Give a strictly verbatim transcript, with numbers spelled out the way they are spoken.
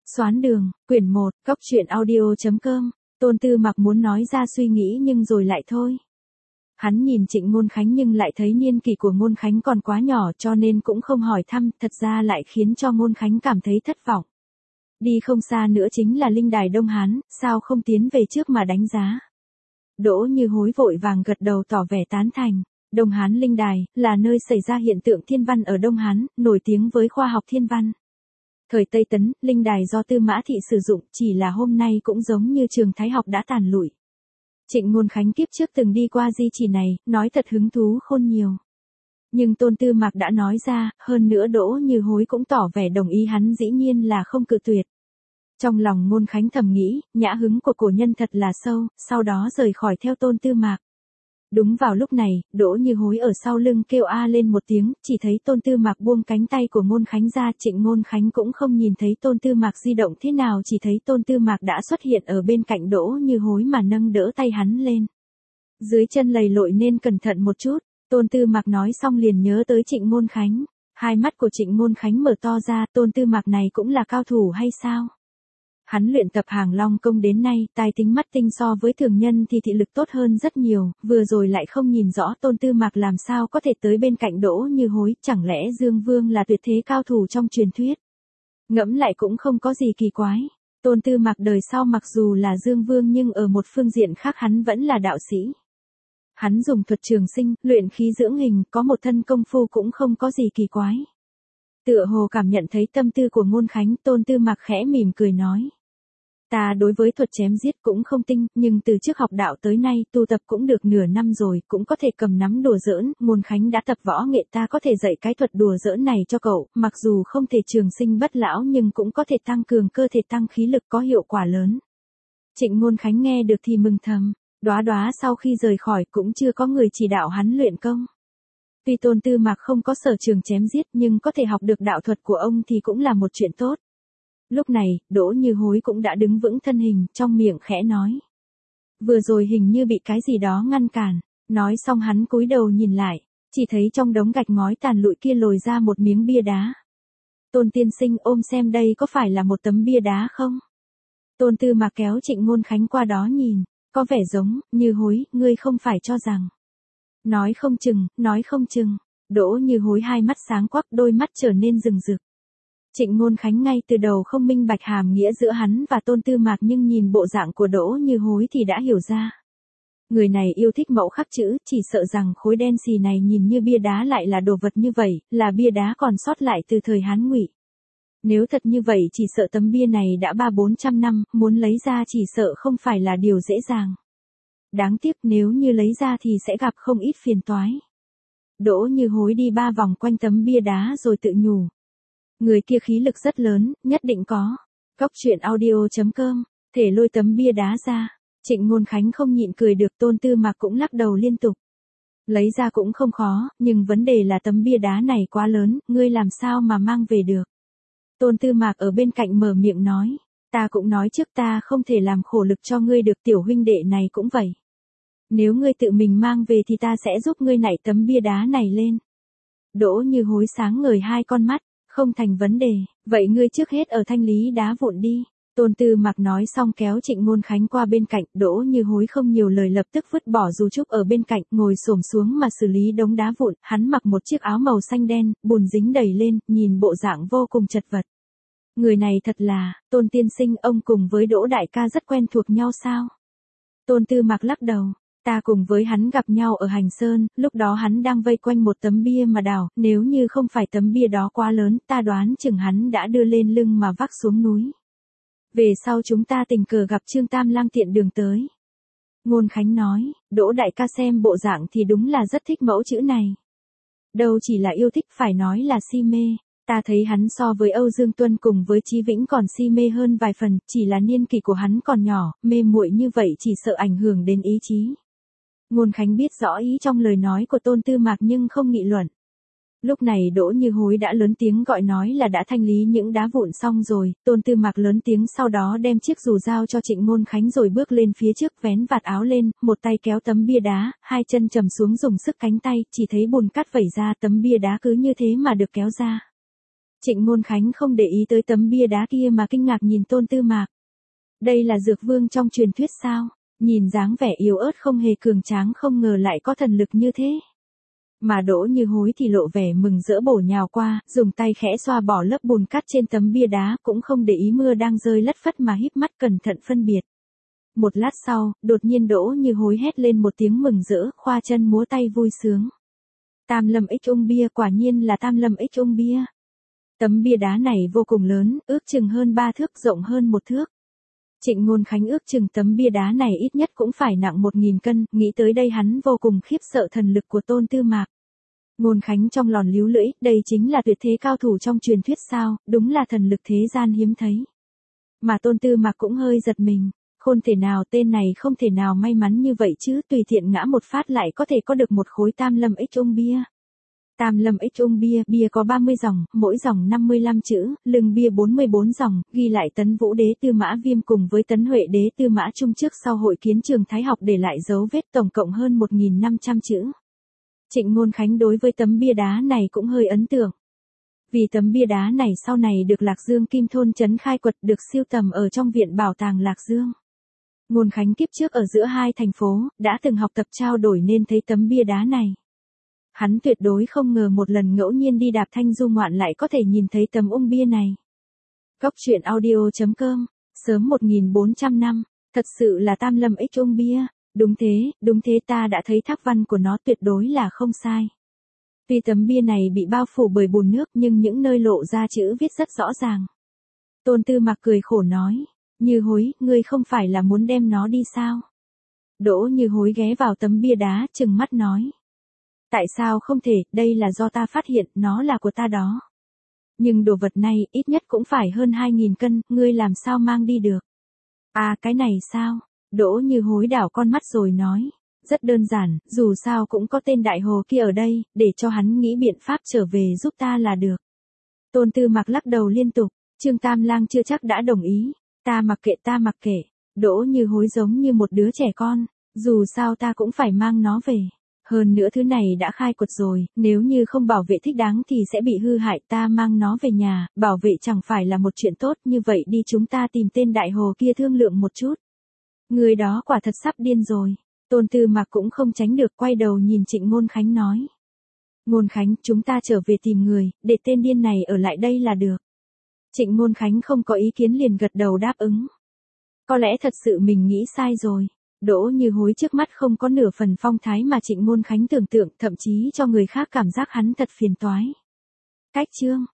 Xoán đường, quyển một, góc truyện audio.com, Tôn Tư Mặc muốn nói ra suy nghĩ nhưng rồi lại thôi. Hắn nhìn Trịnh Ngôn Khánh nhưng lại thấy niên kỷ của Ngôn Khánh còn quá nhỏ cho nên cũng không hỏi thăm, thật ra lại khiến cho Ngôn Khánh cảm thấy thất vọng. Đi không xa nữa chính là linh đài Đông Hán, sao không tiến về trước mà đánh giá. Đỗ Như Hối vội vàng gật đầu tỏ vẻ tán thành. Đông Hán linh đài, là nơi xảy ra hiện tượng thiên văn ở Đông Hán, nổi tiếng với khoa học thiên văn. Thời Tây Tấn, linh đài do Tư Mã Thị sử dụng, chỉ là hôm nay cũng giống như trường Thái học đã tàn lụi. Trịnh Ngôn Khánh kiếp trước từng đi qua di chỉ này, nói thật hứng thú khôn nhiều. Nhưng Tôn Tư Mặc đã nói ra, hơn nữa Đỗ Như Hối cũng tỏ vẻ đồng ý, hắn dĩ nhiên là không cự tuyệt. Trong lòng Ngôn Khánh thầm nghĩ, nhã hứng của cổ nhân thật là sâu, sau đó rời khỏi theo Tôn Tư Mặc. Đúng vào lúc này, Đỗ Như Hối ở sau lưng kêu a lên một tiếng, chỉ thấy Tôn Tư Mặc buông cánh tay của Ngôn Khánh ra, Trịnh Ngôn Khánh cũng không nhìn thấy Tôn Tư Mặc di động thế nào, chỉ thấy Tôn Tư Mặc đã xuất hiện ở bên cạnh Đỗ Như Hối mà nâng đỡ tay hắn lên. Dưới chân lầy lội nên cẩn thận một chút, Tôn Tư Mặc nói xong liền nhớ tới Trịnh Ngôn Khánh. Hai mắt của Trịnh Ngôn Khánh mở to ra, Tôn Tư Mặc này cũng là cao thủ hay sao? Hắn luyện tập Hàng Long công đến nay, tai tính mắt tinh so với thường nhân thì thị lực tốt hơn rất nhiều, vừa rồi lại không nhìn rõ Tôn Tư Mặc làm sao có thể tới bên cạnh Đỗ Như Hối, chẳng lẽ Dương Vương là tuyệt thế cao thủ trong truyền thuyết? Ngẫm lại cũng không có gì kỳ quái. Tôn Tư Mặc đời sau mặc dù là Dương Vương nhưng ở một phương diện khác hắn vẫn là đạo sĩ. Hắn dùng thuật trường sinh, luyện khí dưỡng hình, có một thân công phu cũng không có gì kỳ quái. Tựa hồ cảm nhận thấy tâm tư của Ngôn Khánh, Tôn Tư Mặc khẽ mỉm cười nói. Ta đối với thuật chém giết cũng không tinh, nhưng từ trước học đạo tới nay tu tập cũng được nửa năm rồi, cũng có thể cầm nắm đùa giỡn, Ngôn Khánh đã tập võ nghệ, ta có thể dạy cái thuật đùa giỡn này cho cậu, mặc dù không thể trường sinh bất lão nhưng cũng có thể tăng cường cơ thể, tăng khí lực, có hiệu quả lớn. Trịnh Ngôn Khánh nghe được thì mừng thầm, Đóa Đóa sau khi rời khỏi cũng chưa có người chỉ đạo hắn luyện công. Tuy Tôn Tư Mặc không có sở trường chém giết nhưng có thể học được đạo thuật của ông thì cũng là một chuyện tốt. Lúc này, Đỗ Như Hối cũng đã đứng vững thân hình, trong miệng khẽ nói. Vừa rồi hình như bị cái gì đó ngăn cản, nói xong hắn cúi đầu nhìn lại, chỉ thấy trong đống gạch ngói tàn lụi kia lồi ra một miếng bia đá. Tôn tiên sinh ôm xem đây có phải là một tấm bia đá không? Tôn Tư Mặc kéo Trịnh Ngôn Khánh qua đó nhìn, có vẻ giống, Như Hối, ngươi không phải cho rằng. Nói không chừng, nói không chừng, Đỗ Như Hối hai mắt sáng quắc, đôi mắt trở nên rừng rực. Trịnh Ngôn Khánh ngay từ đầu không minh bạch hàm nghĩa giữa hắn và Tôn Tư Mặc nhưng nhìn bộ dạng của Đỗ Như Hối thì đã hiểu ra. Người này yêu thích mẫu khắc chữ, chỉ sợ rằng khối đen xì này nhìn như bia đá lại là đồ vật như vậy, là bia đá còn sót lại từ thời Hán Ngụy. Nếu thật như vậy chỉ sợ tấm bia này đã ba bốn trăm năm, muốn lấy ra chỉ sợ không phải là điều dễ dàng. Đáng tiếc nếu như lấy ra thì sẽ gặp không ít phiền toái. Đỗ Như Hối đi ba vòng quanh tấm bia đá rồi tự nhủ. Người kia khí lực rất lớn, nhất định có. Góc truyện audio.com, thể lôi tấm bia đá ra. Trịnh Ngôn Khánh không nhịn cười được, Tôn Tư Mặc cũng lắc đầu liên tục. Lấy ra cũng không khó, nhưng vấn đề là tấm bia đá này quá lớn, ngươi làm sao mà mang về được. Tôn Tư Mặc ở bên cạnh mở miệng nói. Ta cũng nói trước ta không thể làm khổ lực cho ngươi được, tiểu huynh đệ này cũng vậy. Nếu ngươi tự mình mang về thì ta sẽ giúp ngươi nảy tấm bia đá này lên. Đỗ Như Hối sáng ngời hai con mắt. Không thành vấn đề, vậy ngươi trước hết ở thanh lý đá vụn đi. Tôn Tư Mặc nói xong kéo Trịnh Ngôn Khánh qua bên cạnh, Đỗ Như Hối không nhiều lời lập tức vứt bỏ dù trúc ở bên cạnh, ngồi xổm xuống mà xử lý đống đá vụn, hắn mặc một chiếc áo màu xanh đen, bùn dính đầy lên, nhìn bộ dạng vô cùng chật vật. Người này thật là, Tôn tiên sinh, ông cùng với Đỗ đại ca rất quen thuộc nhau sao? Tôn Tư Mặc lắc đầu. Ta cùng với hắn gặp nhau ở Hành Sơn, lúc đó hắn đang vây quanh một tấm bia mà đào, nếu như không phải tấm bia đó quá lớn, ta đoán chừng hắn đã đưa lên lưng mà vác xuống núi. Về sau chúng ta tình cờ gặp Trương Tam Lang tiện đường tới. Ngôn Khánh nói, Đỗ đại ca xem bộ dạng thì đúng là rất thích mẫu chữ này. Đâu chỉ là yêu thích, phải nói là si mê. Ta thấy hắn so với Âu Dương Tuân cùng với Chí Vĩnh còn si mê hơn vài phần, chỉ là niên kỷ của hắn còn nhỏ, mê muội như vậy chỉ sợ ảnh hưởng đến ý chí. Ngôn Khánh biết rõ ý trong lời nói của Tôn Tư Mặc nhưng không nghị luận. Lúc này Đỗ Như Hối đã lớn tiếng gọi nói là đã thanh lý những đá vụn xong rồi, Tôn Tư Mặc lớn tiếng sau đó đem chiếc dù giao cho Trịnh Ngôn Khánh rồi bước lên phía trước vén vạt áo lên, một tay kéo tấm bia đá, hai chân trầm xuống dùng sức cánh tay, chỉ thấy bùn cát vẩy ra, tấm bia đá cứ như thế mà được kéo ra. Trịnh Ngôn Khánh không để ý tới tấm bia đá kia mà kinh ngạc nhìn Tôn Tư Mạc. Đây là dược vương trong truyền thuyết sao? Nhìn dáng vẻ yếu ớt không hề cường tráng không ngờ lại có thần lực như thế. Mà Đỗ Như Hối thì lộ vẻ mừng rỡ bổ nhào qua, dùng tay khẽ xoa bỏ lớp bùn cát trên tấm bia đá cũng không để ý mưa đang rơi lất phất mà híp mắt cẩn thận phân biệt. Một lát sau, đột nhiên Đỗ Như Hối hét lên một tiếng mừng rỡ, khoa chân múa tay vui sướng. Tam lâm ích ung bia, quả nhiên là tam lâm ích ung bia. Tấm bia đá này vô cùng lớn, ước chừng hơn ba thước, rộng hơn một thước. Trịnh Ngôn Khánh ước chừng tấm bia đá này ít nhất cũng phải nặng một nghìn cân, nghĩ tới đây hắn vô cùng khiếp sợ thần lực của Tôn Tư Mạc. Ngôn Khánh trong lòn líu lưỡi, đây chính là tuyệt thế cao thủ trong truyền thuyết sao, đúng là thần lực thế gian hiếm thấy. Mà Tôn Tư Mạc cũng hơi giật mình, khôn thể nào tên này không thể nào may mắn như vậy chứ, tùy tiện ngã một phát lại có thể có được một khối tam lâm ích ung bia. Tam lâm ích ung bia, bia có ba mươi dòng, mỗi dòng năm mươi lăm chữ, lưng bia bốn mươi bốn dòng, ghi lại Tấn Vũ Đế Tư Mã Viêm cùng với Tấn Huệ Đế Tư Mã Trung trước sau hội kiến trường Thái học để lại dấu vết tổng cộng hơn một nghìn năm trăm chữ. Trịnh Ngôn Khánh đối với tấm bia đá này cũng hơi ấn tượng. Vì tấm bia đá này sau này được Lạc Dương Kim Thôn trấn khai quật được sưu tầm ở trong viện bảo tàng Lạc Dương. Ngôn Khánh kiếp trước ở giữa hai thành phố, đã từng học tập trao đổi nên thấy tấm bia đá này. Hắn tuyệt đối không ngờ một lần ngẫu nhiên đi đạp thanh du ngoạn lại có thể nhìn thấy tấm ung bia này. Góc truyện audio chấm com, sớm một nghìn bốn trăm năm, thật sự là tam lâm ích ung bia, đúng thế, đúng thế ta đã thấy thác văn của nó tuyệt đối là không sai. Tuy tấm bia này bị bao phủ bởi bùn nước nhưng những nơi lộ ra chữ viết rất rõ ràng. Tôn Tư Mạc cười khổ nói, Như Hối, ngươi không phải là muốn đem nó đi sao? Đỗ Như Hối ghé vào tấm bia đá trừng mắt nói. Tại sao không thể, đây là do ta phát hiện, nó là của ta đó. Nhưng đồ vật này ít nhất cũng phải hơn hai nghìn cân, ngươi làm sao mang đi được? À cái này sao? Đỗ Như Hối đảo con mắt rồi nói. Rất đơn giản, dù sao cũng có tên đại hồ kia ở đây, để cho hắn nghĩ biện pháp trở về giúp ta là được. Tôn Tư Mạc lắc đầu liên tục, Trương Tam Lang chưa chắc đã đồng ý. Ta mặc kệ ta mặc kệ, Đỗ Như Hối giống như một đứa trẻ con, dù sao ta cũng phải mang nó về. Hơn nữa thứ này đã khai quật rồi, nếu như không bảo vệ thích đáng thì sẽ bị hư hại, ta mang nó về nhà, bảo vệ chẳng phải là một chuyện tốt, như vậy đi chúng ta tìm tên đại hồ kia thương lượng một chút. Người đó quả thật sắp điên rồi. Tôn Tư Mạc cũng không tránh được quay đầu nhìn Trịnh Ngôn Khánh nói. Ngôn Khánh, chúng ta trở về tìm người, để tên điên này ở lại đây là được. Trịnh Ngôn Khánh không có ý kiến liền gật đầu đáp ứng. Có lẽ thật sự mình nghĩ sai rồi. Đỗ Như Hối trước mắt không có nửa phần phong thái mà Trịnh Ngôn Khánh tưởng tượng, thậm chí cho người khác cảm giác hắn thật phiền toái. Cách chương